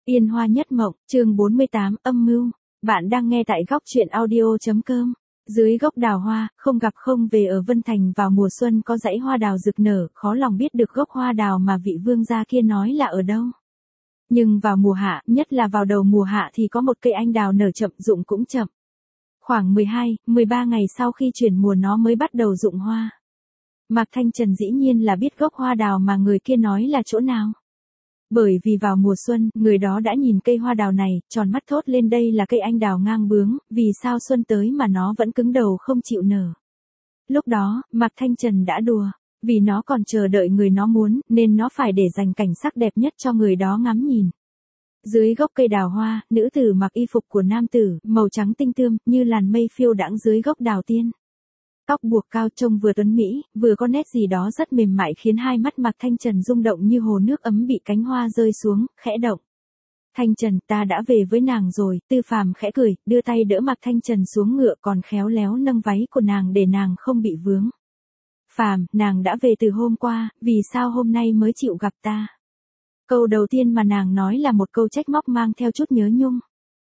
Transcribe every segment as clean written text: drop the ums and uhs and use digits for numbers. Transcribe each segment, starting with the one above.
Yên Hoa Nhất Mộng, chương 48, âm mưu. Bạn đang nghe tại góc truyện audio.com. Dưới gốc đào hoa, không gặp không về ở Vân Thành vào mùa xuân có dãy hoa đào rực nở, khó lòng biết được gốc hoa đào mà vị vương gia kia nói là ở đâu. Nhưng vào mùa hạ, nhất là vào đầu mùa hạ thì có một cây anh đào nở chậm, rụng cũng chậm. Khoảng 12, 13 ngày sau khi chuyển mùa nó mới bắt đầu rụng hoa. Mạc Thanh Trần dĩ nhiên là biết gốc hoa đào mà người kia nói là chỗ nào. Bởi vì vào mùa xuân, người đó đã nhìn cây hoa đào này, tròn mắt thốt lên đây là cây anh đào ngang bướng, vì sao xuân tới mà nó vẫn cứng đầu không chịu nở. Lúc đó, Mạc Thanh Trần đã đùa, vì nó còn chờ đợi người nó muốn, nên nó phải để dành cảnh sắc đẹp nhất cho người đó ngắm nhìn. Dưới gốc cây đào hoa, nữ tử mặc y phục của nam tử, màu trắng tinh tươm, như làn mây phiêu đãng dưới gốc đào tiên. Tóc buộc cao trông vừa tuấn mỹ, vừa có nét gì đó rất mềm mại khiến hai mắt Mạc Thanh Trần rung động như hồ nước ấm bị cánh hoa rơi xuống, khẽ động. Thanh Trần, ta đã về với nàng rồi, Tư Phàm khẽ cười, đưa tay đỡ Mạc Thanh Trần xuống ngựa còn khéo léo nâng váy của nàng để nàng không bị vướng. Phàm, nàng đã về từ hôm qua, vì sao hôm nay mới chịu gặp ta? Câu đầu tiên mà nàng nói là một câu trách móc mang theo chút nhớ nhung.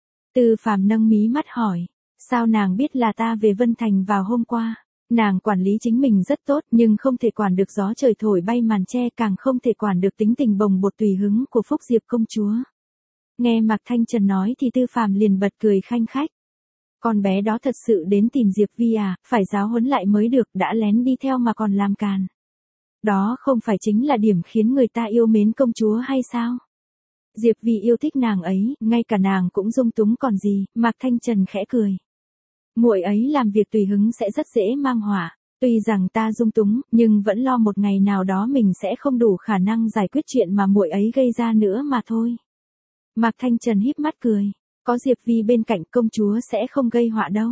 Tư Phàm nâng mí mắt hỏi, sao nàng biết là ta về Vân Thành vào hôm qua? Nàng quản lý chính mình rất tốt nhưng không thể quản được gió trời thổi bay màn che, càng không thể quản được tính tình bồng bột tùy hứng của Phúc Diệp công chúa. Nghe Mạc Thanh Trần nói thì Tư Phàm liền bật cười khanh khách. Con bé đó thật sự đến tìm Diệp Vi à, phải giáo huấn lại mới được, đã lén đi theo mà còn làm càn. Đó không phải chính là điểm khiến người ta yêu mến công chúa hay sao? Diệp Vi yêu thích nàng ấy, ngay cả nàng cũng dung túng còn gì, Mạc Thanh Trần khẽ cười. Muội ấy làm việc tùy hứng sẽ rất dễ mang họa, tuy rằng ta dung túng, nhưng vẫn lo một ngày nào đó mình sẽ không đủ khả năng giải quyết chuyện mà muội ấy gây ra nữa mà thôi. Mạc Thanh Trần híp mắt cười, có Diệp Vi bên cạnh công chúa sẽ không gây họa đâu.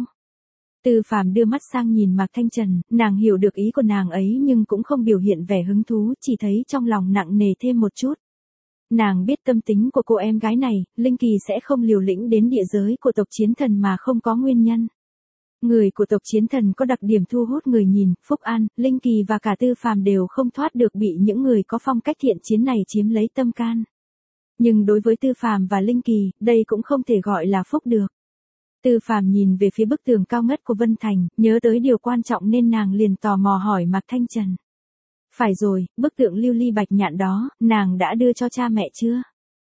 Tư Phàm đưa mắt sang nhìn Mạc Thanh Trần, nàng hiểu được ý của nàng ấy nhưng cũng không biểu hiện vẻ hứng thú, chỉ thấy trong lòng nặng nề thêm một chút. Nàng biết tâm tính của cô em gái này, Linh Kỳ sẽ không liều lĩnh đến địa giới của tộc Chiến Thần mà không có nguyên nhân. Người của tộc Chiến Thần có đặc điểm thu hút người nhìn, Phúc An, Linh Kỳ và cả Tư Phàm đều không thoát được bị những người có phong cách thiện chiến này chiếm lấy tâm can. Nhưng đối với Tư Phàm và Linh Kỳ, đây cũng không thể gọi là phúc được. Tư Phàm nhìn về phía bức tường cao ngất của Vân Thành, nhớ tới điều quan trọng nên nàng liền tò mò hỏi Mạc Thanh Trần. Phải rồi, bức tượng lưu ly bạch nhạn đó, nàng đã đưa cho cha mẹ chưa?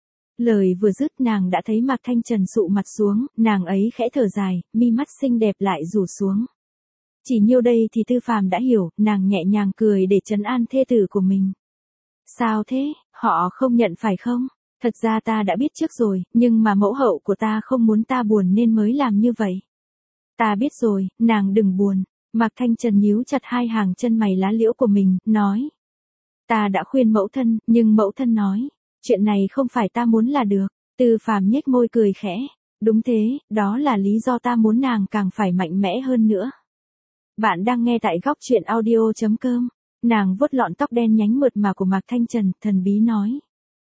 Lời vừa dứt nàng đã thấy Mạc Thanh Trần sụ mặt xuống, nàng ấy khẽ thở dài, mi mắt xinh đẹp lại rủ xuống. Chỉ nhiêu đây thì Tư Phàm đã hiểu, nàng nhẹ nhàng cười để trấn an thê tử của mình. Sao thế, họ không nhận phải không? Thật ra ta đã biết trước rồi, nhưng mà mẫu hậu của ta không muốn ta buồn nên mới làm như vậy. Ta biết rồi, nàng đừng buồn. Mạc Thanh Trần nhíu chặt hai hàng chân mày lá liễu của mình, nói. Ta đã khuyên mẫu thân, nhưng mẫu thân nói. Chuyện này không phải ta muốn là được. Tư Phàm nhếch môi cười khẽ. Đúng thế, đó là lý do ta muốn nàng càng phải mạnh mẽ hơn nữa. Bạn đang nghe tại góc truyện audio.com. Nàng vuốt lọn tóc đen nhánh mượt mà của Mạc Thanh Trần, thần bí nói.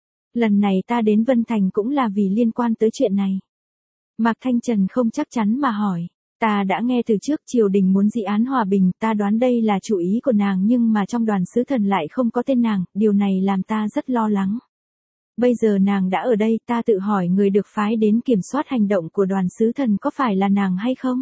Lần này ta đến Vân Thành cũng là vì liên quan tới chuyện này. Mạc Thanh Trần không chắc chắn mà hỏi. Ta đã nghe từ trước triều đình muốn dị án hòa bình, ta đoán đây là chủ ý của nàng nhưng mà trong đoàn sứ thần lại không có tên nàng, điều này làm ta rất lo lắng. Bây giờ nàng đã ở đây, ta tự hỏi người được phái đến kiểm soát hành động của đoàn sứ thần có phải là nàng hay không?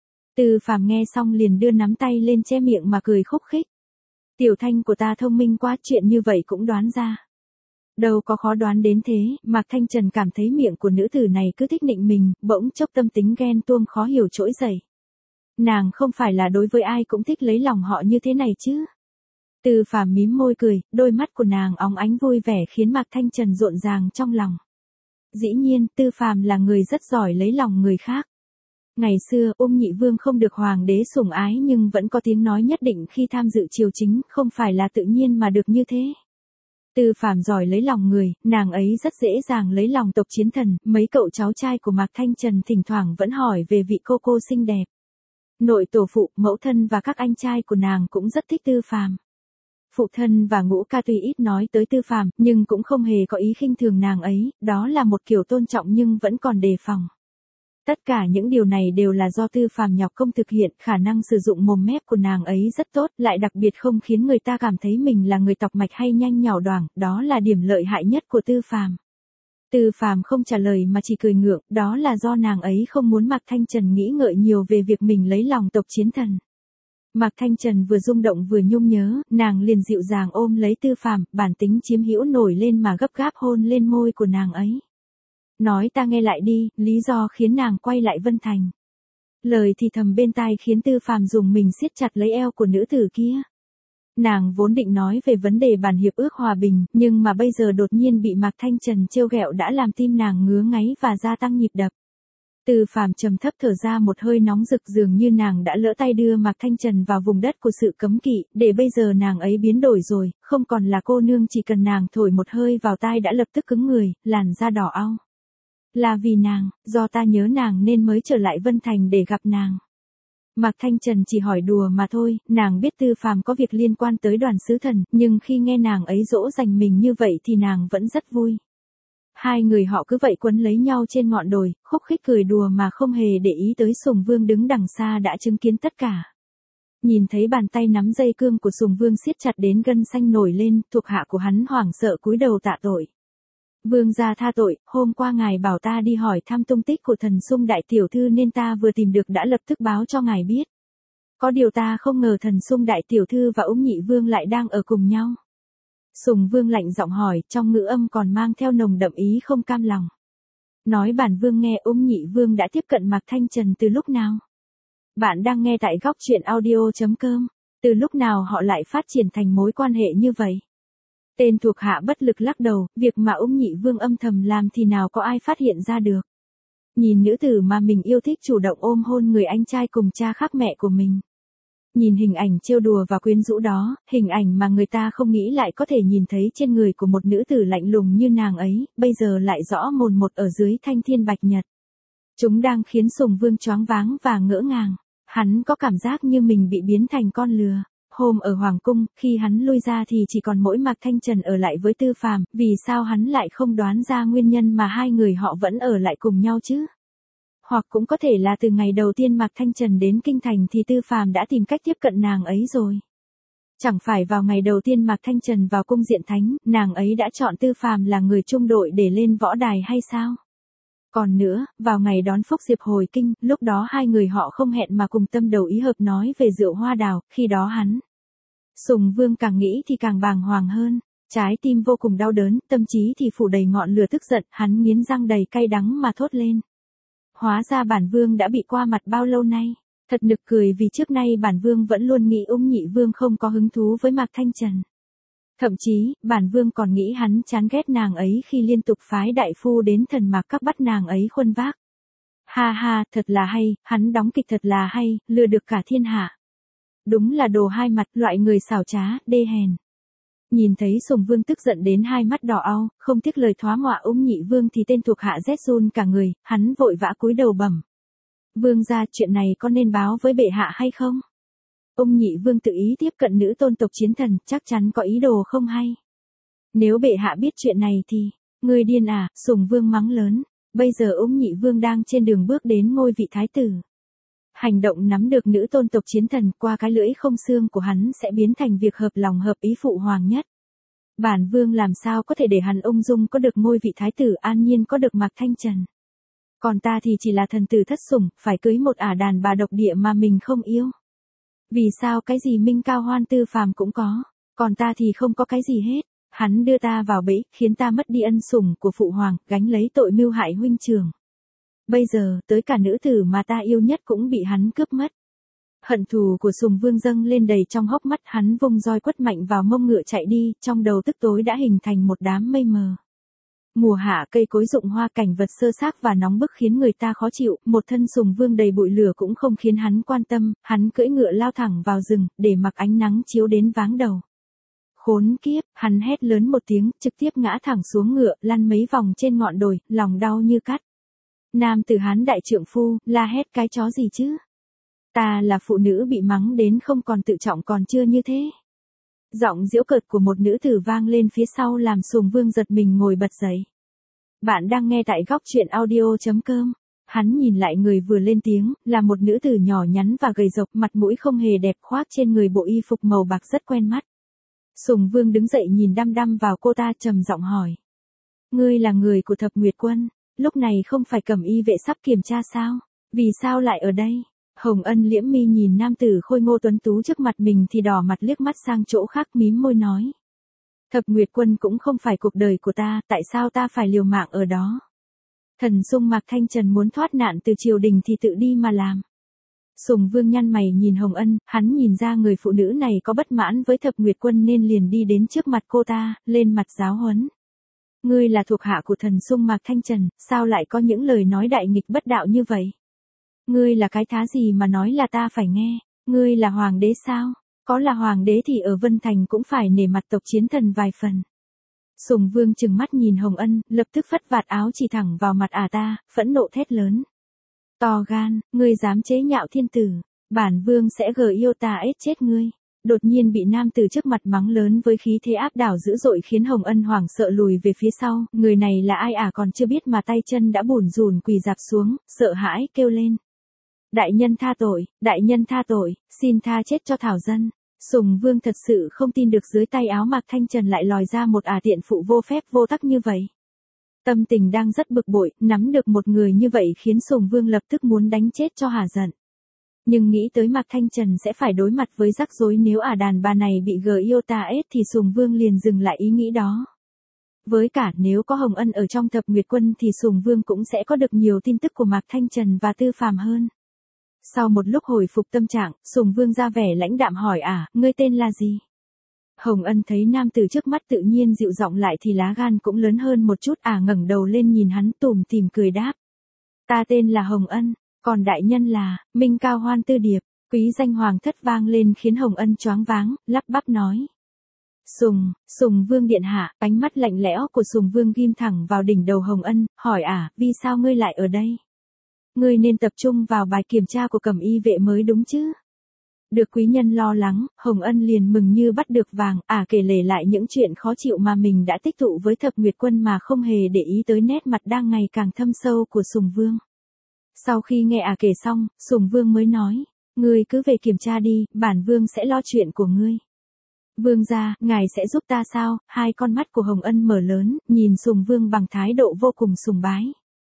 Tư Phàm nghe xong liền đưa nắm tay lên che miệng mà cười khúc khích. Tiểu Thanh của ta thông minh quá, chuyện như vậy cũng đoán ra. Đâu có khó đoán đến thế, Mạc Thanh Trần cảm thấy miệng của nữ tử này cứ thích nịnh mình, bỗng chốc tâm tính ghen tuông khó hiểu trỗi dậy. Nàng không phải là đối với ai cũng thích lấy lòng họ như thế này chứ. Tư Phàm mím môi cười, đôi mắt của nàng óng ánh vui vẻ khiến Mạc Thanh Trần rộn ràng trong lòng. Dĩ nhiên, Tư Phàm là người rất giỏi lấy lòng người khác. Ngày xưa, Nhị Vương không được hoàng đế sủng ái nhưng vẫn có tiếng nói nhất định khi tham dự triều chính, không phải là tự nhiên mà được như thế. Tư Phàm giỏi lấy lòng người, nàng ấy rất dễ dàng lấy lòng tộc Chiến Thần, mấy cậu cháu trai của Mạc Thanh Trần thỉnh thoảng vẫn hỏi về vị cô xinh đẹp. Nội tổ phụ, mẫu thân và các anh trai của nàng cũng rất thích Tư Phàm. Phụ thân và Ngũ Ca tuy ít nói tới Tư Phàm, nhưng cũng không hề có ý khinh thường nàng ấy, đó là một kiểu tôn trọng nhưng vẫn còn đề phòng. Tất cả những điều này đều là do Tư Phàm nhọc công thực hiện, khả năng sử dụng mồm mép của nàng ấy rất tốt, lại đặc biệt không khiến người ta cảm thấy mình là người tọc mạch hay nhanh nhảu đoảng, đó là điểm lợi hại nhất của Tư Phàm. Tư Phàm không trả lời mà chỉ cười ngượng, đó là do nàng ấy không muốn Mạc Thanh Trần nghĩ ngợi nhiều về việc mình lấy lòng tộc chiến thần. Mạc Thanh Trần vừa rung động vừa nhung nhớ, nàng liền dịu dàng ôm lấy Tư Phàm, bản tính chiếm hữu nổi lên mà gấp gáp hôn lên môi của nàng ấy. Nói ta nghe lại đi, lý do khiến nàng quay lại Vân Thành. Lời thì thầm bên tai khiến Tư Phàm dùng mình siết chặt lấy eo của nữ tử kia. Nàng vốn định nói về vấn đề bản hiệp ước hòa bình, nhưng mà bây giờ đột nhiên bị Mạc Thanh Trần trêu ghẹo đã làm tim nàng ngứa ngáy và gia tăng nhịp đập. Tư Phàm trầm thấp thở ra một hơi nóng rực, dường như nàng đã lỡ tay đưa Mạc Thanh Trần vào vùng đất của sự cấm kỵ, để bây giờ nàng ấy biến đổi rồi, không còn là cô nương chỉ cần nàng thổi một hơi vào tai đã lập tức cứng người, làn da đỏ au. Là vì nàng, do ta nhớ nàng nên mới trở lại Vân Thành để gặp nàng. Mạc Thanh Trần chỉ hỏi đùa mà thôi, nàng biết Tư Phàm có việc liên quan tới Đoàn Sứ Thần, nhưng khi nghe nàng ấy dỗ dành mình như vậy thì nàng vẫn rất vui. Hai người họ cứ vậy quấn lấy nhau trên ngọn đồi, khúc khích cười đùa mà không hề để ý tới Sùng Vương đứng đằng xa đã chứng kiến tất cả. Nhìn thấy bàn tay nắm dây cương của Sùng Vương siết chặt đến gân xanh nổi lên, thuộc hạ của hắn hoảng sợ cúi đầu tạ tội. Vương gia tha tội, hôm qua ngài bảo ta đi hỏi thăm tung tích của Thần Sung đại tiểu thư nên ta vừa tìm được đã lập tức báo cho ngài biết. Có điều ta không ngờ Thần Sung đại tiểu thư và Úng Nhị Vương lại đang ở cùng nhau. Sùng Vương lạnh giọng hỏi, trong ngữ âm còn mang theo nồng đậm ý không cam lòng. Nói bản Vương nghe, Úng Nhị Vương đã tiếp cận Mạc Thanh Trần từ lúc nào? Bạn đang nghe tại góc truyện audio.com. Từ lúc nào họ lại phát triển thành mối quan hệ như vậy? Tên thuộc hạ bất lực lắc đầu, việc mà Úng Nhị Vương âm thầm làm thì nào có ai phát hiện ra được. Nhìn nữ tử mà mình yêu thích chủ động ôm hôn người anh trai cùng cha khác mẹ của mình. Nhìn hình ảnh trêu đùa và quyến rũ đó, hình ảnh mà người ta không nghĩ lại có thể nhìn thấy trên người của một nữ tử lạnh lùng như nàng ấy, bây giờ lại rõ mồn một ở dưới thanh thiên bạch nhật. Chúng đang khiến Sùng Vương choáng váng và ngỡ ngàng. Hắn có cảm giác như mình bị biến thành con lừa. Hôm ở Hoàng Cung, khi hắn lui ra thì chỉ còn mỗi Mạc Thanh Trần ở lại với Tư Phàm, vì sao hắn lại không đoán ra nguyên nhân mà hai người họ vẫn ở lại cùng nhau chứ? Hoặc cũng có thể là từ ngày đầu tiên Mạc Thanh Trần đến Kinh Thành thì Tư Phàm đã tìm cách tiếp cận nàng ấy rồi. Chẳng phải vào ngày đầu tiên Mạc Thanh Trần vào cung Diện Thánh, nàng ấy đã chọn Tư Phàm là người chung đội để lên võ đài hay sao? Còn nữa, vào ngày đón Phúc Diệp hồi kinh, lúc đó hai người họ không hẹn mà cùng tâm đầu ý hợp nói về rượu hoa đào, khi đó hắn. Sùng Vương càng nghĩ thì càng bàng hoàng hơn, trái tim vô cùng đau đớn, tâm trí thì phủ đầy ngọn lửa tức giận, hắn nghiến răng đầy cay đắng mà thốt lên. Hóa ra bản Vương đã bị qua mặt bao lâu nay, thật nực cười vì trước nay bản Vương vẫn luôn nghĩ Úng Nhị Vương không có hứng thú với Mạc Thanh Trần. Thậm chí, bản Vương còn nghĩ hắn chán ghét nàng ấy khi liên tục phái đại phu đến Thần Mạc Các bắt nàng ấy khuân vác. Ha ha, thật là hay, hắn đóng kịch thật là hay, lừa được cả thiên hạ. Đúng là đồ hai mặt, loại người xảo trá, đê hèn. Nhìn thấy Sùng Vương tức giận đến hai mắt đỏ au, không tiếc lời thoá mọa Úng Nhị Vương thì tên thuộc hạ rét run cả người, hắn vội vã cúi đầu bẩm. Vương gia, chuyện này có nên báo với bệ hạ hay không? Úng Nhị Vương tự ý tiếp cận nữ tôn tộc chiến thần, chắc chắn có ý đồ không hay. Nếu bệ hạ biết chuyện này thì, ngươi điên à, Sùng Vương mắng lớn. Bây giờ Úng Nhị Vương đang trên đường bước đến ngôi vị thái tử. Hành động nắm được nữ tôn tộc chiến thần qua cái lưỡi không xương của hắn sẽ biến thành việc hợp lòng hợp ý phụ hoàng nhất. Bản Vương làm sao có thể để hắn ung dung có được ngôi vị thái tử, an nhiên có được Mạc Thanh Trần. Còn ta thì chỉ là thần tử thất sủng, phải cưới một ả đàn bà độc địa mà mình không yêu. Vì sao cái gì Minh Cao Hoan Tư Phàm cũng có, còn ta thì không có cái gì hết. Hắn đưa ta vào bẫy, khiến ta mất đi ân sủng của phụ hoàng, gánh lấy tội mưu hại huynh trưởng. Bây giờ, tới cả nữ tử mà ta yêu nhất cũng bị hắn cướp mất. Hận thù của Sùng Vương dâng lên đầy trong hốc mắt, hắn vung roi quất mạnh vào mông ngựa chạy đi, trong đầu tức tối đã hình thành một đám mây mờ. Mùa hạ cây cối rụng hoa, cảnh vật sơ xác và nóng bức khiến người ta khó chịu, một thân Sùng Vương đầy bụi lửa cũng không khiến hắn quan tâm, hắn cưỡi ngựa lao thẳng vào rừng, để mặc ánh nắng chiếu đến váng đầu. Khốn kiếp, hắn hét lớn một tiếng, trực tiếp ngã thẳng xuống ngựa, lăn mấy vòng trên ngọn đồi, lòng đau như cắt. Nam tử Hán đại trượng phu, la hét cái chó gì chứ? Ta là phụ nữ bị mắng đến không còn tự trọng còn chưa như thế. Giọng giễu cợt của một nữ tử vang lên phía sau làm Sùng Vương giật mình ngồi bật dậy. Bạn đang nghe tại góc truyện audio.com. Hắn nhìn lại người vừa lên tiếng, là một nữ tử nhỏ nhắn và gầy rộc, mặt mũi không hề đẹp, khoác trên người bộ y phục màu bạc rất quen mắt. Sùng Vương đứng dậy nhìn đăm đăm vào cô ta, trầm giọng hỏi. Ngươi là người của Thập Nguyệt Quân, lúc này không phải Cẩm Y vệ sắp kiểm tra sao? Vì sao lại ở đây? Hồng Ân liễm mi nhìn nam tử khôi ngô tuấn tú trước mặt mình thì đỏ mặt liếc mắt sang chỗ khác mím môi nói. Thập Nguyệt Quân cũng không phải cuộc đời của ta, tại sao ta phải liều mạng ở đó? Thần Sung Mạc Thanh Trần muốn thoát nạn từ triều đình thì tự đi mà làm. Sùng Vương nhăn mày nhìn Hồng Ân, hắn nhìn ra người phụ nữ này có bất mãn với Thập Nguyệt Quân nên liền đi đến trước mặt cô ta, lên mặt giáo huấn. Ngươi là thuộc hạ của thần Sung Mạc Thanh Trần, sao lại có những lời nói đại nghịch bất đạo như vậy? Ngươi là cái thá gì mà nói là ta phải nghe? Ngươi là hoàng đế sao? Có là hoàng đế thì ở Vân Thành cũng phải nể mặt tộc chiến thần vài phần. Sùng Vương trừng mắt nhìn Hồng Ân, lập tức phất vạt áo chỉ thẳng vào mặt ta, phẫn nộ thét lớn. To gan, ngươi dám chế nhạo thiên tử, bản vương sẽ yêu ta ết chết ngươi. Đột nhiên bị nam tử trước mặt mắng lớn với khí thế áp đảo dữ dội khiến Hồng Ân hoảng sợ lùi về phía sau, người này là ai còn chưa biết mà tay chân đã bủn rủn quỳ dạp xuống, sợ hãi kêu lên. Đại nhân tha tội, xin tha chết cho thảo dân. Sùng Vương thật sự không tin được dưới tay áo Mạc Thanh Trần lại lòi ra một tiện phụ vô phép vô tắc như vậy. Tâm tình đang rất bực bội, nắm được một người như vậy khiến Sùng Vương lập tức muốn đánh chết cho hả giận. Nhưng nghĩ tới Mạc Thanh Trần sẽ phải đối mặt với rắc rối nếu đàn bà này bị ta ết thì Sùng Vương liền dừng lại ý nghĩ đó. Với cả nếu có Hồng Ân ở trong Thập Nguyệt Quân thì Sùng Vương cũng sẽ có được nhiều tin tức của Mạc Thanh Trần và Tư Phàm hơn. Sau một lúc hồi phục tâm trạng, Sùng Vương ra vẻ lãnh đạm hỏi ngươi tên là gì? Hồng Ân thấy nam tử trước mắt tự nhiên dịu giọng lại thì lá gan cũng lớn hơn một chút ngẩng đầu lên nhìn hắn tủm tỉm cười đáp. Ta tên là Hồng Ân, còn đại nhân là Minh Cao Hoan Tư Điệp, quý danh hoàng thất vang lên khiến Hồng Ân choáng váng, lắp bắp nói. Sùng Vương điện hạ, ánh mắt lạnh lẽo của Sùng Vương ghim thẳng vào đỉnh đầu Hồng Ân, hỏi vì sao ngươi lại ở đây? Ngươi nên tập trung vào bài kiểm tra của Cẩm Y vệ mới đúng chứ? Được quý nhân lo lắng, Hồng Ân liền mừng như bắt được vàng, kể lể lại những chuyện khó chịu mà mình đã tích tụ với Thập Nguyệt Quân mà không hề để ý tới nét mặt đang ngày càng thâm sâu của Sùng Vương. Sau khi nghe kể xong, Sùng Vương mới nói, ngươi cứ về kiểm tra đi, bản vương sẽ lo chuyện của ngươi. Vương gia, ngài sẽ giúp ta sao? Hai con mắt của Hồng Ân mở lớn, nhìn Sùng Vương bằng thái độ vô cùng sùng bái.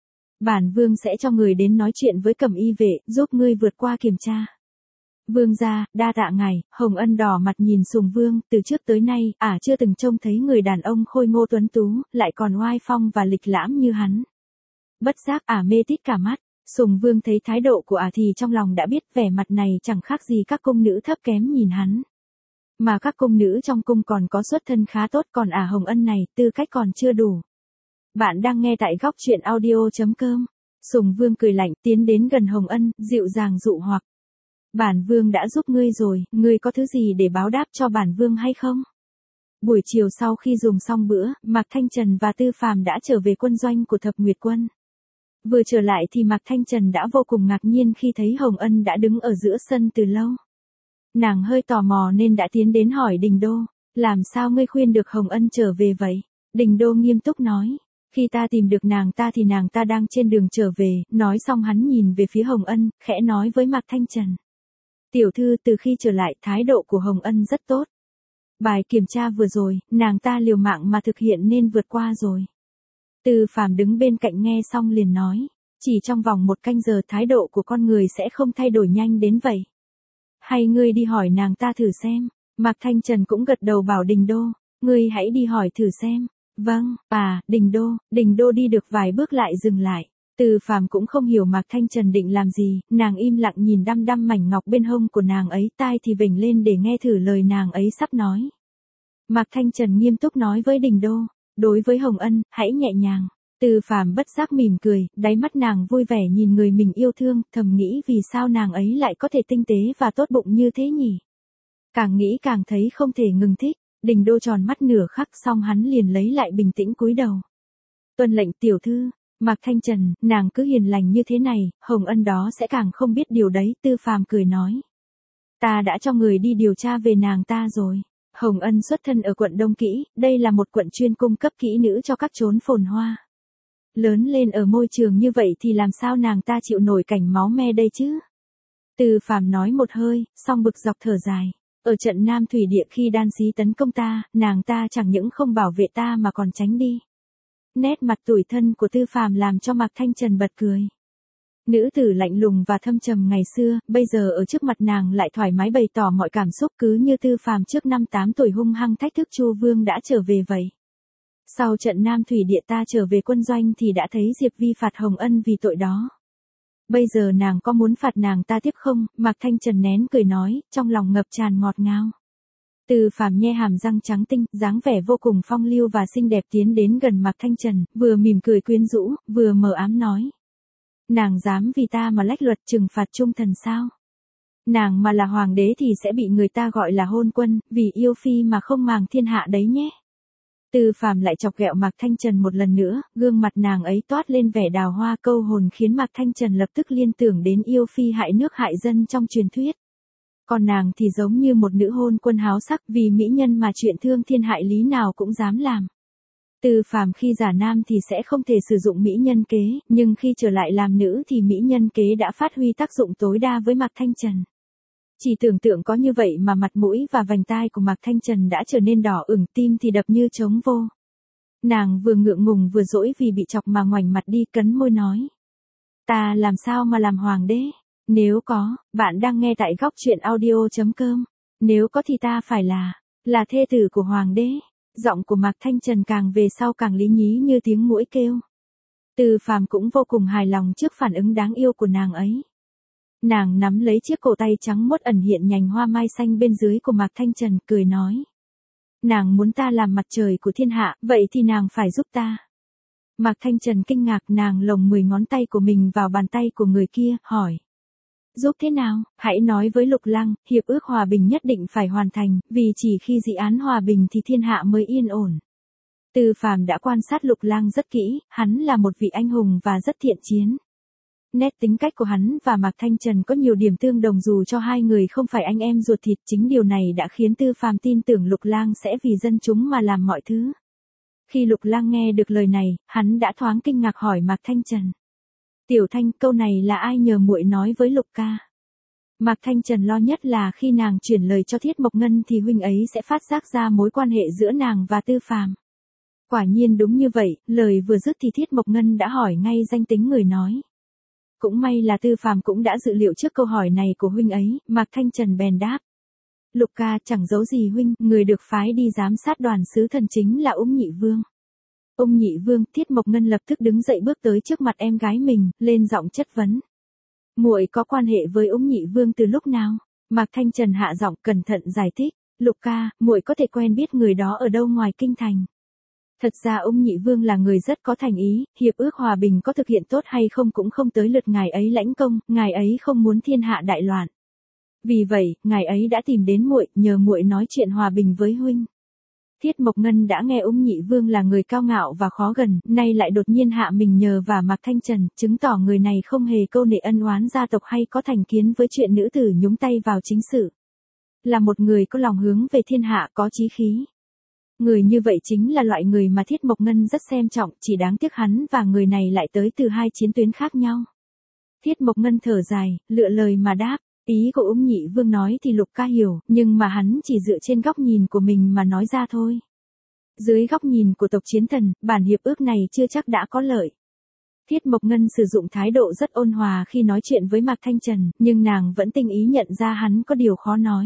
Bản vương sẽ cho người đến nói chuyện với Cẩm Y vệ, giúp ngươi vượt qua kiểm tra. Vương gia, đa tạ ngài. Hồng Ân đỏ mặt nhìn Sùng Vương, từ trước tới nay, chưa từng trông thấy người đàn ông khôi ngô tuấn tú, lại còn oai phong và lịch lãm như hắn. Bất giác mê tít cả mắt. Sùng Vương thấy thái độ của thì trong lòng đã biết vẻ mặt này chẳng khác gì các cung nữ thấp kém nhìn hắn. Mà các cung nữ trong cung còn có xuất thân khá tốt, còn Hồng Ân này, tư cách còn chưa đủ. Bạn đang nghe tại góc truyện audio.com. Sùng Vương cười lạnh tiến đến gần Hồng Ân, dịu dàng dụ hoặc. Bản vương đã giúp ngươi rồi, ngươi có thứ gì để báo đáp cho bản vương hay không? Buổi chiều sau khi dùng xong bữa, Mạc Thanh Trần và Tư Phàm đã trở về quân doanh của Thập Nguyệt Quân. Vừa trở lại thì Mạc Thanh Trần đã vô cùng ngạc nhiên khi thấy Hồng Ân đã đứng ở giữa sân từ lâu. Nàng hơi tò mò nên đã tiến đến hỏi Đình Đô, làm sao ngươi khuyên được Hồng Ân trở về vậy? Đình Đô nghiêm túc nói, khi ta tìm được nàng ta thì nàng ta đang trên đường trở về, nói xong hắn nhìn về phía Hồng Ân, khẽ nói với Mạc Thanh Trần. Tiểu thư, từ khi trở lại, thái độ của Hồng Ân rất tốt. Bài kiểm tra vừa rồi, nàng ta liều mạng mà thực hiện nên vượt qua rồi. Tư Phàm đứng bên cạnh nghe xong liền nói, chỉ trong vòng 1 canh giờ thái độ của con người sẽ không thay đổi nhanh đến vậy. Hay ngươi đi hỏi nàng ta thử xem. Mạc Thanh Trần cũng gật đầu bảo Đình Đô, ngươi hãy đi hỏi thử xem. Vâng, Đình Đô đi được vài bước lại dừng lại. Tư Phàm cũng không hiểu Mạc Thanh Trần định làm gì, nàng im lặng nhìn đăm đăm mảnh ngọc bên hông của nàng ấy, tai thì vểnh lên để nghe thử lời nàng ấy sắp nói. Mạc Thanh Trần nghiêm túc nói với Đình Đô, đối với Hồng Ân, hãy nhẹ nhàng. Tư Phàm bất giác mỉm cười, đáy mắt nàng vui vẻ nhìn người mình yêu thương, thầm nghĩ vì sao nàng ấy lại có thể tinh tế và tốt bụng như thế nhỉ. Càng nghĩ càng thấy không thể ngừng thích. Đình Đô tròn mắt nửa khắc xong hắn liền lấy lại bình tĩnh cúi đầu. Tuân lệnh tiểu thư. Mạc Thanh Trần, nàng cứ hiền lành như thế này, Hồng Ân đó sẽ càng không biết điều đấy. Tư Phàm cười nói, ta đã cho người đi điều tra về nàng ta rồi. Hồng Ân xuất thân ở quận Đông Kỹ, đây là một quận chuyên cung cấp kỹ nữ cho các chốn phồn hoa. Lớn lên ở môi trường như vậy thì làm sao nàng ta chịu nổi cảnh máu me đây chứ? Tư Phàm nói một hơi, xong bực dọc thở dài. Ở trận Nam Thủy Địa khi đan xí tấn công ta, nàng ta chẳng những không bảo vệ ta mà còn tránh đi. Nét mặt tủi thân của Tư Phàm làm cho Mạc Thanh Trần bật cười. Nữ tử lạnh lùng và thâm trầm ngày xưa, bây giờ ở trước mặt nàng lại thoải mái bày tỏ mọi cảm xúc, cứ như Tư Phàm trước năm 8 tuổi hung hăng thách thức Chu Vương đã trở về vậy. Sau trận Nam Thủy Địa ta trở về quân doanh thì đã thấy Diệp Vi phạt Hồng Ân vì tội đó. Bây giờ nàng có muốn phạt nàng ta tiếp không? Mạc Thanh Trần nén cười nói, trong lòng ngập tràn ngọt ngào. Tư Phàm nhe hàm răng trắng tinh, dáng vẻ vô cùng phong lưu và xinh đẹp tiến đến gần Mạc Thanh Trần, vừa mỉm cười quyến rũ, vừa mờ ám nói. Nàng dám vì ta mà lách luật trừng phạt trung thần sao? Nàng mà là hoàng đế thì sẽ bị người ta gọi là hôn quân, vì yêu phi mà không màng thiên hạ đấy nhé. Tư Phàm lại chọc ghẹo Mạc Thanh Trần một lần nữa, gương mặt nàng ấy toát lên vẻ đào hoa câu hồn khiến Mạc Thanh Trần lập tức liên tưởng đến yêu phi hại nước hại dân trong truyền thuyết. Còn nàng thì giống như một nữ hôn quân háo sắc, vì mỹ nhân mà chuyện thương thiên hại lý nào cũng dám làm. Tư Phàm khi giả nam thì sẽ không thể sử dụng mỹ nhân kế, nhưng khi trở lại làm nữ thì mỹ nhân kế đã phát huy tác dụng tối đa với Mạc Thanh Trần. Chỉ tưởng tượng có như vậy mà mặt mũi và vành tai của Mạc Thanh Trần đã trở nên đỏ ửng, tim thì đập như trống vô. Nàng vừa ngượng ngùng vừa dỗi vì bị chọc mà ngoảnh mặt đi, cắn môi nói. Ta làm sao mà làm hoàng đế? Nếu có, bạn đang nghe tại góc truyện audio.com. Nếu có thì ta phải là thê tử của hoàng đế. Giọng của Mạc Thanh Trần càng về sau càng lý nhí như tiếng muỗi kêu. Tư Phàm cũng vô cùng hài lòng trước phản ứng đáng yêu của nàng ấy. Nàng nắm lấy chiếc cổ tay trắng muốt ẩn hiện nhành hoa mai xanh bên dưới của Mạc Thanh Trần, cười nói. Nàng muốn ta làm mặt trời của thiên hạ, vậy thì nàng phải giúp ta. Mạc Thanh Trần kinh ngạc, nàng lồng 10 ngón tay của mình vào bàn tay của người kia, hỏi. Giúp thế nào? Hãy nói với Lục Lăng, hiệp ước hòa bình nhất định phải hoàn thành, vì chỉ khi dị án hòa bình thì thiên hạ mới yên ổn. Tư Phàm đã quan sát Lục Lăng rất kỹ, hắn là một vị anh hùng và rất thiện chiến. Nét tính cách của hắn và Mạc Thanh Trần có nhiều điểm tương đồng dù cho hai người không phải anh em ruột thịt, chính điều này đã khiến Tư Phàm tin tưởng Lục Lang sẽ vì dân chúng mà làm mọi thứ. Khi Lục Lang nghe được lời này, hắn đã thoáng kinh ngạc hỏi Mạc Thanh Trần. Tiểu Thanh, câu này là ai nhờ muội nói với Lục ca? Mạc Thanh Trần lo nhất là khi nàng chuyển lời cho Thiết Mộc Ngân thì huynh ấy sẽ phát giác ra mối quan hệ giữa nàng và Tư Phàm. Quả nhiên đúng như vậy, lời vừa dứt thì Thiết Mộc Ngân đã hỏi ngay danh tính người nói. Cũng may là Tư Phàm cũng đã dự liệu trước câu hỏi này của huynh ấy, Mạc Thanh Trần bèn đáp. Lục ca, chẳng giấu gì huynh, người được phái đi giám sát đoàn sứ thần chính là Ung Nhị Vương. Ung Nhị Vương, Thiết Mộc Ngân lập tức đứng dậy bước tới trước mặt em gái mình, lên giọng chất vấn. Muội có quan hệ với Ung Nhị Vương từ lúc nào? Mạc Thanh Trần hạ giọng cẩn thận giải thích. Lục ca, muội có thể quen biết người đó ở đâu ngoài kinh thành? Thật ra Ung Nhị Vương là người rất có thành ý, hiệp ước hòa bình có thực hiện tốt hay không cũng không tới lượt ngài ấy lãnh công, ngài ấy không muốn thiên hạ đại loạn. Vì vậy, ngài ấy đã tìm đến muội, nhờ muội nói chuyện hòa bình với huynh. Thiết Mộc Ngân đã nghe Ung Nhị Vương là người cao ngạo và khó gần, nay lại đột nhiên hạ mình nhờ và Mạc Thanh Trần, chứng tỏ người này không hề câu nệ ân oán gia tộc hay có thành kiến với chuyện nữ tử nhúng tay vào chính sự. Là một người có lòng hướng về thiên hạ, có chí khí. Người như vậy chính là loại người mà Thiết Mộc Ngân rất xem trọng, chỉ đáng tiếc hắn và người này lại tới từ hai chiến tuyến khác nhau. Thiết Mộc Ngân thở dài, lựa lời mà đáp. Ý của Ung Nhị Vương nói thì Lục ca hiểu, nhưng mà hắn chỉ dựa trên góc nhìn của mình mà nói ra thôi. Dưới góc nhìn của tộc chiến thần, bản hiệp ước này chưa chắc đã có lợi. Thiết Mộc Ngân sử dụng thái độ rất ôn hòa khi nói chuyện với Mạc Thanh Trần, nhưng nàng vẫn tinh ý nhận ra hắn có điều khó nói.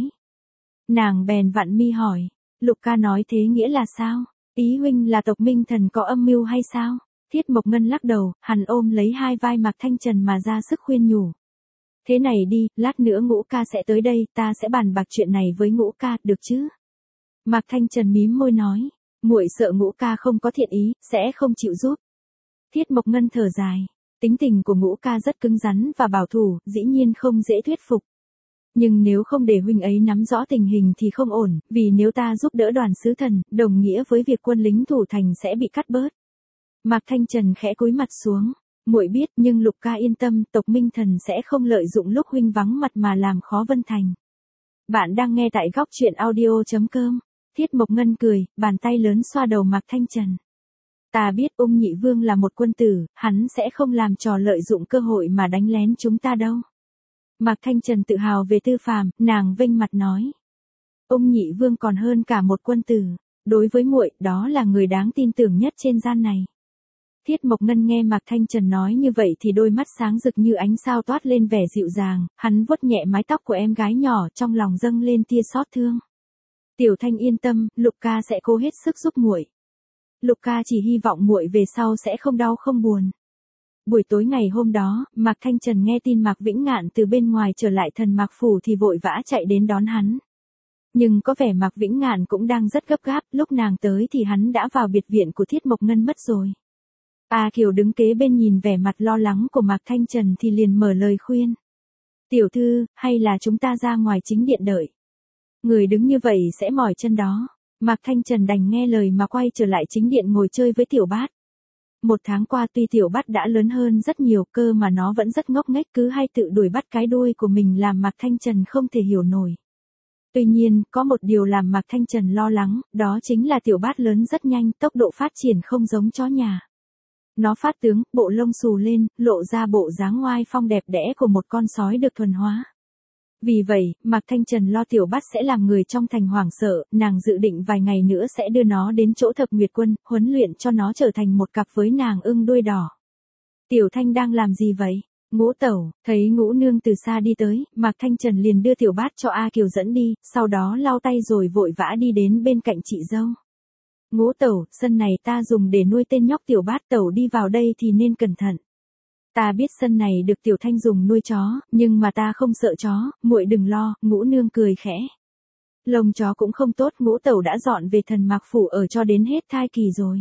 Nàng bèn vặn mi hỏi, Lục ca nói thế nghĩa là sao? Ý huynh là tộc Minh Thần có âm mưu hay sao? Thiết Mộc Ngân lắc đầu, hắn ôm lấy hai vai Mạc Thanh Trần mà ra sức khuyên nhủ. Thế này đi, lát nữa Ngũ ca sẽ tới đây, ta sẽ bàn bạc chuyện này với Ngũ ca, được chứ? Mạc Thanh Trần mím môi nói, muội sợ Ngũ ca không có thiện ý, sẽ không chịu giúp. Thiết Mộc Ngân thở dài, tính tình của Ngũ ca rất cứng rắn và bảo thủ, dĩ nhiên không dễ thuyết phục. Nhưng nếu không để huynh ấy nắm rõ tình hình thì không ổn, vì nếu ta giúp đỡ đoàn sứ thần, đồng nghĩa với việc quân lính thủ thành sẽ bị cắt bớt. Mạc Thanh Trần khẽ cúi mặt xuống. Muội biết, nhưng Lục ca yên tâm, tộc Minh Thần sẽ không lợi dụng lúc huynh vắng mặt mà làm khó Vân Thành. Bạn đang nghe tại góc truyện audio.com. Thiết Mộc Ngân cười, bàn tay lớn xoa đầu Mạc Thanh Trần. Ta biết Ung Nhị Vương là một quân tử, hắn sẽ không làm trò lợi dụng cơ hội mà đánh lén chúng ta đâu. Mạc Thanh Trần tự hào về Tư Phàm, nàng vênh mặt nói. Ung Nhị Vương còn hơn cả một quân tử. Đối với muội, đó là người đáng tin tưởng nhất trên gian này. Tiết Mộc Ngân nghe Mạc Thanh Trần nói như vậy thì đôi mắt sáng rực như ánh sao toát lên vẻ dịu dàng, hắn vuốt nhẹ mái tóc của em gái nhỏ, trong lòng dâng lên tia xót thương. Tiểu Thanh yên tâm, Lục ca sẽ cố hết sức giúp muội. Lục ca chỉ hy vọng muội về sau sẽ không đau không buồn. Buổi tối ngày hôm đó, Mạc Thanh Trần nghe tin Mạc Vĩnh Ngạn từ bên ngoài trở lại Thần Mạc Phủ thì vội vã chạy đến đón hắn. Nhưng có vẻ Mạc Vĩnh Ngạn cũng đang rất gấp gáp, lúc nàng tới thì hắn đã vào biệt viện của Thiết Mộc Ngân mất rồi. A Kiều đứng kế bên nhìn vẻ mặt lo lắng của Mạc Thanh Trần thì liền mở lời khuyên. Tiểu thư, hay là chúng ta ra ngoài chính điện đợi. Người đứng như vậy sẽ mỏi chân đó. Mạc Thanh Trần đành nghe lời mà quay trở lại chính điện ngồi chơi với Tiểu Bát. Một tháng qua tuy Tiểu Bát đã lớn hơn rất nhiều cơ mà nó vẫn rất ngốc nghếch, cứ hay tự đuổi bắt cái đuôi của mình làm Mạc Thanh Trần không thể hiểu nổi. Tuy nhiên, có một điều làm Mạc Thanh Trần lo lắng, đó chính là Tiểu Bát lớn rất nhanh, tốc độ phát triển không giống chó nhà. Nó phát tướng, bộ lông xù lên, lộ ra bộ dáng oai phong đẹp đẽ của một con sói được thuần hóa. Vì vậy, Mạc Thanh Trần lo Tiểu Bát sẽ làm người trong thành hoảng sợ, nàng dự định vài ngày nữa sẽ đưa nó đến chỗ Thập Nguyệt Quân, huấn luyện cho nó trở thành một cặp với nàng ưng đuôi đỏ. Tiểu Thanh đang làm gì vậy? Ngũ tẩu, thấy Ngũ nương từ xa đi tới, Mạc Thanh Trần liền đưa Tiểu Bát cho A Kiều dẫn đi, sau đó lau tay rồi vội vã đi đến bên cạnh chị dâu. Ngũ tẩu, sân này ta dùng để nuôi tên nhóc Tiểu Bát, tẩu đi vào đây thì nên cẩn thận. Ta biết sân này được Tiểu Thanh dùng nuôi chó, nhưng mà ta không sợ chó, muội đừng lo, Ngũ nương cười khẽ. Lông chó cũng không tốt, Ngũ tẩu đã dọn về Thần Mạc Phủ ở cho đến hết thai kỳ rồi.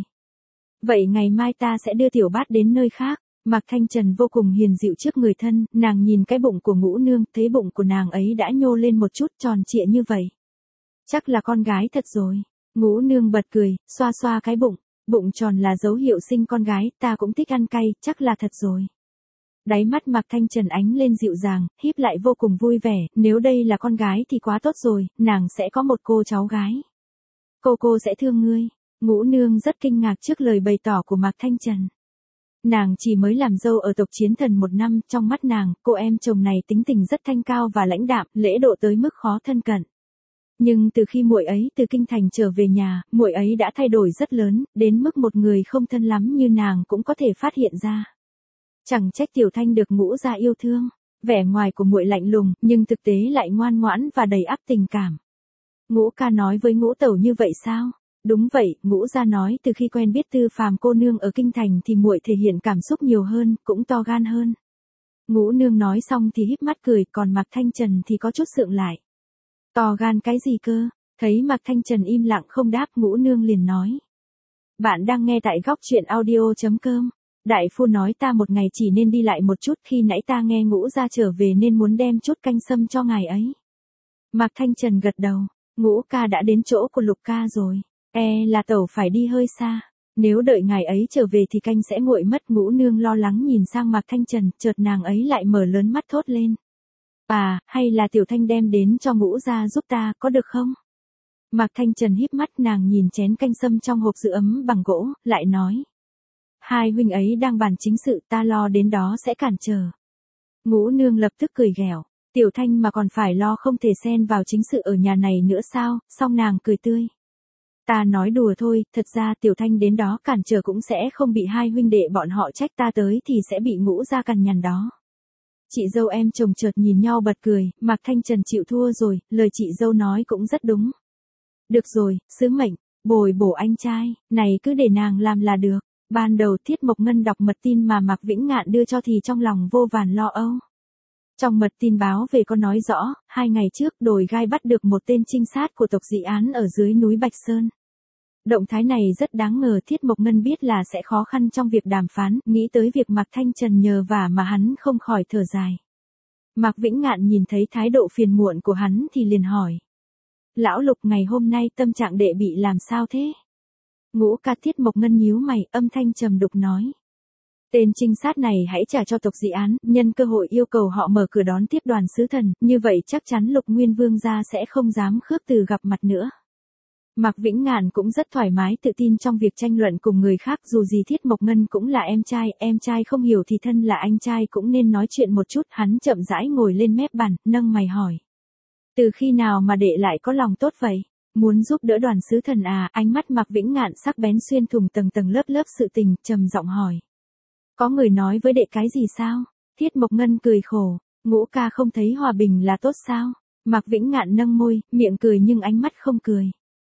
Vậy ngày mai ta sẽ đưa Tiểu Bát đến nơi khác. Mạc Thanh Trần vô cùng hiền dịu trước người thân, nàng nhìn cái bụng của Ngũ nương, thấy bụng của nàng ấy đã nhô lên một chút tròn trịa như vậy. Chắc là con gái thật rồi. Ngũ nương bật cười, xoa xoa cái bụng. Bụng tròn là dấu hiệu sinh con gái, ta cũng thích ăn cay, chắc là thật rồi. Đáy mắt Mạc Thanh Trần ánh lên dịu dàng, híp lại vô cùng vui vẻ, nếu đây là con gái thì quá tốt rồi, nàng sẽ có một cô cháu gái. Cô sẽ thương ngươi. Ngũ nương rất kinh ngạc trước lời bày tỏ của Mạc Thanh Trần. Nàng chỉ mới làm dâu ở tộc Chiến Thần 1 năm, trong mắt nàng, cô em chồng này tính tình rất thanh cao và lãnh đạm, lễ độ tới mức khó thân cận. Nhưng từ khi muội ấy từ kinh thành trở về nhà, muội ấy đã thay đổi rất lớn, đến mức một người không thân lắm như nàng cũng có thể phát hiện ra. Chẳng trách Tiểu Thanh được Ngũ gia yêu thương, vẻ ngoài của muội lạnh lùng, nhưng thực tế lại ngoan ngoãn và đầy ắp tình cảm. Ngũ ca nói với Ngũ tẩu như vậy sao? Đúng vậy, Ngũ gia nói từ khi quen biết Tư Phàm cô nương ở kinh thành thì muội thể hiện cảm xúc nhiều hơn, cũng to gan hơn. Ngũ nương nói xong thì híp mắt cười, còn Mạc Thanh Trần thì có chút sượng lại. To gan cái gì cơ? Thấy Mạc Thanh Trần im lặng không đáp, Ngũ nương liền nói. Bạn đang nghe tại góc truyện audio.com. Đại phu nói ta một ngày chỉ nên đi lại một chút, khi nãy ta nghe Ngũ gia trở về nên muốn đem chút canh sâm cho ngài ấy. Mạc Thanh Trần gật đầu, Ngũ ca đã đến chỗ của Lục ca rồi. Là tẩu phải đi hơi xa. Nếu đợi ngài ấy trở về thì canh sẽ nguội mất. Ngũ nương lo lắng nhìn sang Mạc Thanh Trần, chợt nàng ấy lại mở lớn mắt thốt lên. Hay là Tiểu Thanh đem đến cho Ngũ gia giúp ta, có được không? Mạc Thanh Trần híp mắt, nàng nhìn chén canh sâm trong hộp giữ ấm bằng gỗ, lại nói. Hai huynh ấy đang bàn chính sự, ta lo đến đó sẽ cản trở. Ngũ nương lập tức cười ghẹo. Tiểu Thanh mà còn phải lo không thể xen vào chính sự ở nhà này nữa sao? Xong nàng cười tươi. Ta nói đùa thôi, thật ra Tiểu Thanh đến đó cản trở cũng sẽ không bị hai huynh đệ bọn họ trách, ta tới thì sẽ bị Ngũ gia cằn nhằn đó. Chị dâu em chồng chợt nhìn nhau bật cười, Mạc Thanh Trần chịu thua rồi, lời chị dâu nói cũng rất đúng. Được rồi, sứ mệnh, bồi bổ anh trai, này cứ để nàng làm là được. Ban đầu Thiết Mộc Ngân đọc mật tin mà Mạc Vĩnh Ngạn đưa cho thì trong lòng vô vàn lo âu. Trong mật tin báo về có nói rõ, 2 ngày trước đồi gai bắt được một tên trinh sát của tộc Dị Án ở dưới núi Bạch Sơn. Động thái này rất đáng ngờ, Thiết Mộc Ngân biết là sẽ khó khăn trong việc đàm phán, nghĩ tới việc Mạc Thanh Trần nhờ vả mà hắn không khỏi thở dài. Mạc Vĩnh Ngạn nhìn thấy thái độ phiền muộn của hắn thì liền hỏi. Lão Lục, ngày hôm nay tâm trạng đệ bị làm sao thế? Ngũ ca. Thiết Mộc Ngân nhíu mày, âm thanh trầm đục nói. Tên trinh sát này hãy trả cho tộc Dị Án, nhân cơ hội yêu cầu họ mở cửa đón tiếp đoàn sứ thần, như vậy chắc chắn Lục Nguyên Vương gia sẽ không dám khước từ gặp mặt nữa. Mạc Vĩnh Ngạn cũng rất thoải mái tự tin trong việc tranh luận cùng người khác, dù gì Thiết Mộc Ngân cũng là em trai không hiểu thì thân là anh trai cũng nên nói chuyện một chút. Hắn chậm rãi ngồi lên mép bàn, nâng mày hỏi. Từ khi nào mà đệ lại có lòng tốt vậy? Muốn giúp đỡ Đoàn sứ thần à? Ánh mắt Mạc Vĩnh Ngạn sắc bén xuyên thủng tầng tầng lớp lớp sự tình, trầm giọng hỏi. Có người nói với đệ cái gì sao? Thiết Mộc Ngân cười khổ, Ngũ ca không thấy hòa bình là tốt sao? Mạc Vĩnh Ngạn nâng môi, miệng cười nhưng ánh mắt không cười.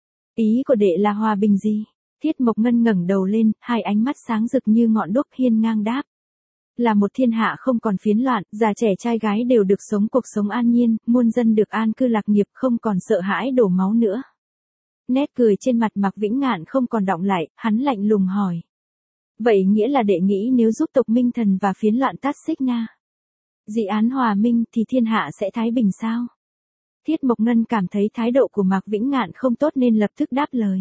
Ý của đệ là hòa bình gì? Thiết Mộc Ngân ngẩng đầu lên, hai ánh mắt sáng rực như ngọn đuốc, hiên ngang đáp. Là một thiên hạ không còn phiến loạn, già trẻ trai gái đều được sống cuộc sống an nhiên, muôn dân được an cư lạc nghiệp, không còn sợ hãi đổ máu nữa. Nét cười trên mặt Mạc Vĩnh Ngạn không còn đọng lại, hắn lạnh lùng hỏi. Vậy nghĩa là đệ nghĩ nếu giúp tộc Minh Thần và phiến loạn Tát Xích Na, dị án hòa minh thì thiên hạ sẽ thái bình sao? Thiết Mộc Ngân cảm thấy thái độ của Mạc Vĩnh Ngạn không tốt nên lập tức đáp lời.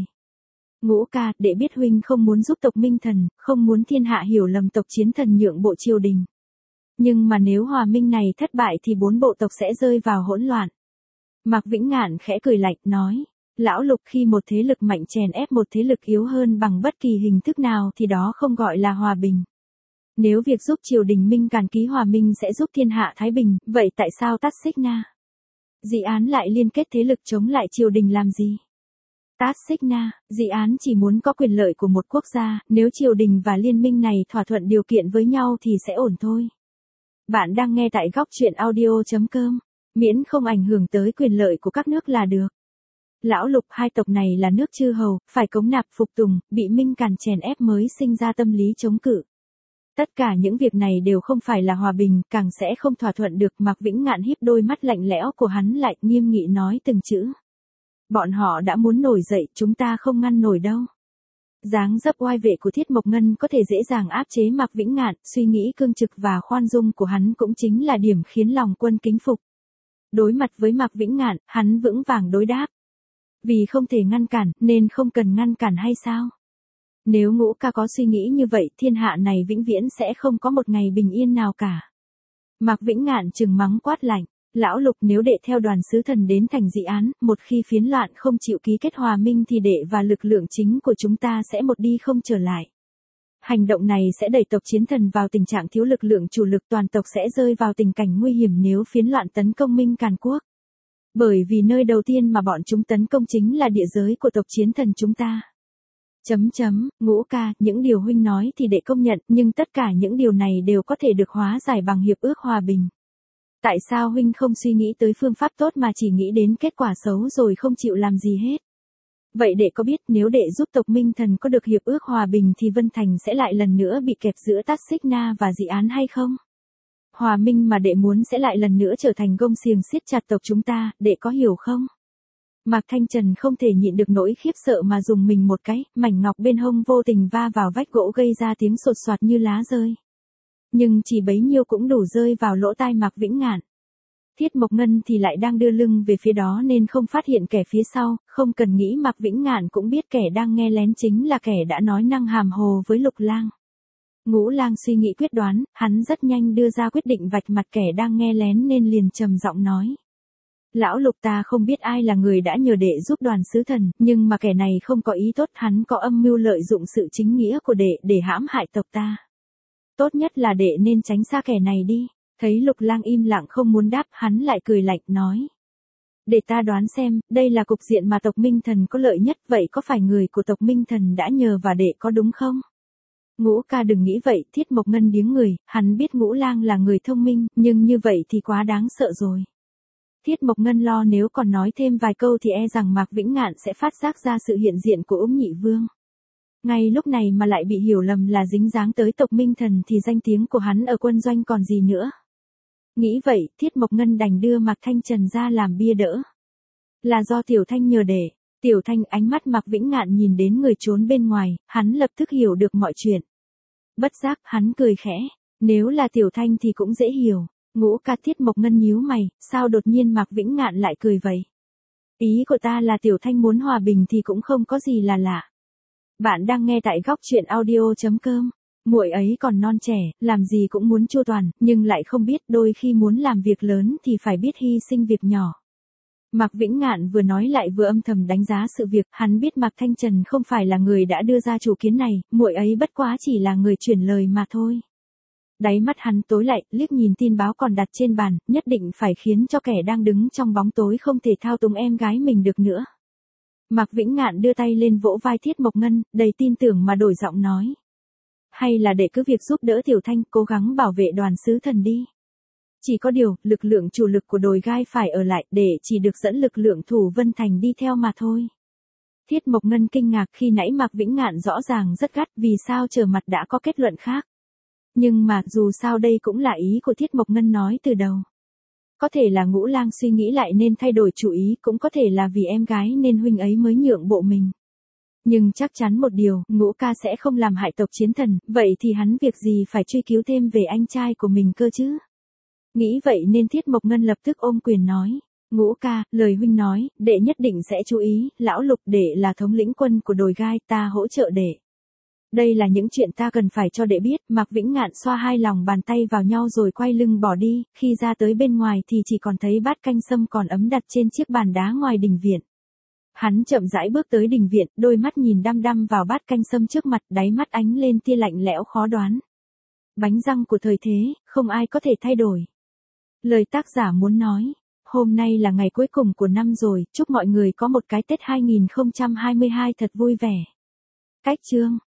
Ngũ ca, đệ biết huynh không muốn giúp tộc Minh Thần, không muốn thiên hạ hiểu lầm tộc Chiến Thần nhượng bộ triều đình. Nhưng mà nếu hòa minh này thất bại thì 4 bộ tộc sẽ rơi vào hỗn loạn. Mạc Vĩnh Ngạn khẽ cười lạnh, nói. Lão Lục, khi một thế lực mạnh chèn ép một thế lực yếu hơn bằng bất kỳ hình thức nào thì đó không gọi là hòa bình. Nếu việc giúp triều đình Minh Càn ký hòa minh sẽ giúp thiên hạ thái bình, vậy tại sao Tát Xích Na dị án lại liên kết thế lực chống lại triều đình làm gì? Tát Xích Na dị án chỉ muốn có quyền lợi của một quốc gia, nếu triều đình và liên minh này thỏa thuận điều kiện với nhau thì sẽ ổn thôi. Bạn đang nghe tại góc truyện audio.com, miễn không ảnh hưởng tới quyền lợi của các nước là được. Lão Lục, hai tộc này là nước chư hầu, phải cống nạp phục tùng, bị Minh Càn chèn ép mới sinh ra tâm lý chống cự. Tất cả những việc này đều không phải là hòa bình, càng sẽ không thỏa thuận được. Mạc Vĩnh Ngạn híp đôi mắt lạnh lẽo của hắn lại, nghiêm nghị nói từng chữ. Bọn họ đã muốn nổi dậy, chúng ta không ngăn nổi đâu. Dáng dấp oai vệ của Thiết Mộc Ngân có thể dễ dàng áp chế Mạc Vĩnh Ngạn, suy nghĩ cương trực và khoan dung của hắn cũng chính là điểm khiến lòng quân kính phục. Đối mặt với Mạc Vĩnh Ngạn, hắn vững vàng đối đáp. Vì không thể ngăn cản, nên không cần ngăn cản hay sao? Nếu Ngũ ca có suy nghĩ như vậy, thiên hạ này vĩnh viễn sẽ không có một ngày bình yên nào cả. Mạc Vĩnh Ngạn trừng mắng quát lạnh. Lão Lục, nếu đệ theo Đoàn sứ thần đến thành dị án, một khi phiến loạn không chịu ký kết hòa minh thì đệ và lực lượng chính của chúng ta sẽ một đi không trở lại. Hành động này sẽ đẩy tộc Chiến Thần vào tình trạng thiếu lực lượng chủ lực, toàn tộc sẽ rơi vào tình cảnh nguy hiểm nếu phiến loạn tấn công Minh Càn Quốc. Bởi vì nơi đầu tiên mà bọn chúng tấn công chính là địa giới của tộc Chiến Thần chúng ta. Ngũ ca, những điều huynh nói thì đệ công nhận, nhưng tất cả những điều này đều có thể được hóa giải bằng hiệp ước hòa bình. Tại sao huynh không suy nghĩ tới phương pháp tốt mà chỉ nghĩ đến kết quả xấu rồi không chịu làm gì hết? Vậy đệ có biết nếu đệ giúp tộc Minh Thần có được hiệp ước hòa bình thì Vân Thành sẽ lại lần nữa bị kẹp giữa Tát Xích Na và dị án hay không? Hòa minh mà đệ muốn sẽ lại lần nữa trở thành gông xiềng siết chặt tộc chúng ta, đệ có hiểu không? Mạc Thanh Trần không thể nhịn được nỗi khiếp sợ mà dùng mình một cái, mảnh ngọc bên hông vô tình va vào vách gỗ gây ra tiếng sột soạt như lá rơi. Nhưng chỉ bấy nhiêu cũng đủ rơi vào lỗ tai Mạc Vĩnh Ngạn. Thiết Mộc Ngân thì lại đang đưa lưng về phía đó nên không phát hiện kẻ phía sau, không cần nghĩ Mạc Vĩnh Ngạn cũng biết kẻ đang nghe lén chính là kẻ đã nói năng hàm hồ với Lục Lang. Ngũ Lang suy nghĩ quyết đoán, hắn rất nhanh đưa ra quyết định vạch mặt kẻ đang nghe lén nên liền trầm giọng nói. Lão Lục, ta không biết ai là người đã nhờ đệ giúp Đoàn sứ thần, nhưng mà kẻ này không có ý tốt, hắn có âm mưu lợi dụng sự chính nghĩa của đệ để hãm hại tộc ta. Tốt nhất là đệ nên tránh xa kẻ này đi. Thấy Lục Lang im lặng không muốn đáp, hắn lại cười lạnh nói. Để ta đoán xem, đây là cục diện mà tộc Minh Thần có lợi nhất, vậy có phải người của tộc Minh Thần đã nhờ và đệ có đúng không? Ngũ ca đừng nghĩ vậy, Thiết Mộc Ngân điếng người, hắn biết Ngũ Lang là người thông minh, nhưng như vậy thì quá đáng sợ rồi. Thiết Mộc Ngân lo nếu còn nói thêm vài câu thì e rằng Mạc Vĩnh Ngạn sẽ phát giác ra sự hiện diện của Úng Nhị Vương. Ngay lúc này mà lại bị hiểu lầm là dính dáng tới tộc Minh Thần thì danh tiếng của hắn ở quân doanh còn gì nữa. Nghĩ vậy, Thiết Mộc Ngân đành đưa Mạc Thanh Trần ra làm bia đỡ. Là do Tiểu Thanh nhờ để. Tiểu Thanh, ánh mắt Mạc Vĩnh Ngạn nhìn đến người trốn bên ngoài, hắn lập tức hiểu được mọi chuyện. Bất giác, hắn cười khẽ. Nếu là Tiểu Thanh thì cũng dễ hiểu. Ngũ ca, Thiết Mộc Ngân nhíu mày, sao đột nhiên Mạc Vĩnh Ngạn lại cười vậy? Ý của ta là Tiểu Thanh muốn hòa bình thì cũng không có gì là lạ. Bạn đang nghe tại góc truyện audio.com. Muội ấy còn non trẻ, làm gì cũng muốn chu toàn, nhưng lại không biết đôi khi muốn làm việc lớn thì phải biết hy sinh việc nhỏ. Mạc Vĩnh Ngạn vừa nói lại vừa âm thầm đánh giá sự việc, hắn biết Mạc Thanh Trần không phải là người đã đưa ra chủ kiến này, muội ấy bất quá chỉ là người chuyển lời mà thôi. Đáy mắt hắn tối lại, liếc nhìn tin báo còn đặt trên bàn, nhất định phải khiến cho kẻ đang đứng trong bóng tối không thể thao túng em gái mình được nữa. Mạc Vĩnh Ngạn đưa tay lên vỗ vai Thiết Mộc Ngân, đầy tin tưởng mà đổi giọng nói. Hay là để cứ việc giúp đỡ Tiểu Thanh cố gắng bảo vệ đoàn sứ thần đi. Chỉ có điều, lực lượng chủ lực của đồi gai phải ở lại để chỉ được dẫn lực lượng thủ Vân Thành đi theo mà thôi. Thiết Mộc Ngân kinh ngạc khi nãy Mạc Vĩnh Ngạn rõ ràng rất gắt vì sao trở mặt đã có kết luận khác. Nhưng mà dù sao đây cũng là ý của Thiết Mộc Ngân nói từ đầu. Có thể là Ngũ Lang suy nghĩ lại nên thay đổi chủ ý, cũng có thể là vì em gái nên huynh ấy mới nhượng bộ mình. Nhưng chắc chắn một điều, Ngũ ca sẽ không làm hại tộc Chiến Thần, vậy thì hắn việc gì phải truy cứu thêm về anh trai của mình cơ chứ? Nghĩ vậy nên Thiết Mộc Ngân lập tức ôm quyền nói. Ngũ ca, lời huynh nói, đệ nhất định sẽ chú ý, lão Lục đệ là thống lĩnh quân của đồi gai, ta hỗ trợ đệ. Đây là những chuyện ta cần phải cho đệ biết. Mạc Vĩnh Ngạn xoa hai lòng bàn tay vào nhau rồi quay lưng bỏ đi, khi ra tới bên ngoài thì chỉ còn thấy bát canh sâm còn ấm đặt trên chiếc bàn đá ngoài đình viện. Hắn chậm rãi bước tới đình viện, đôi mắt nhìn đăm đăm vào bát canh sâm trước mặt, đáy mắt ánh lên tia lạnh lẽo khó đoán. Bánh răng của thời thế, không ai có thể thay đổi. Lời tác giả muốn nói, hôm nay là ngày cuối cùng của năm rồi, chúc mọi người có một cái Tết 2022 thật vui vẻ. Cách chương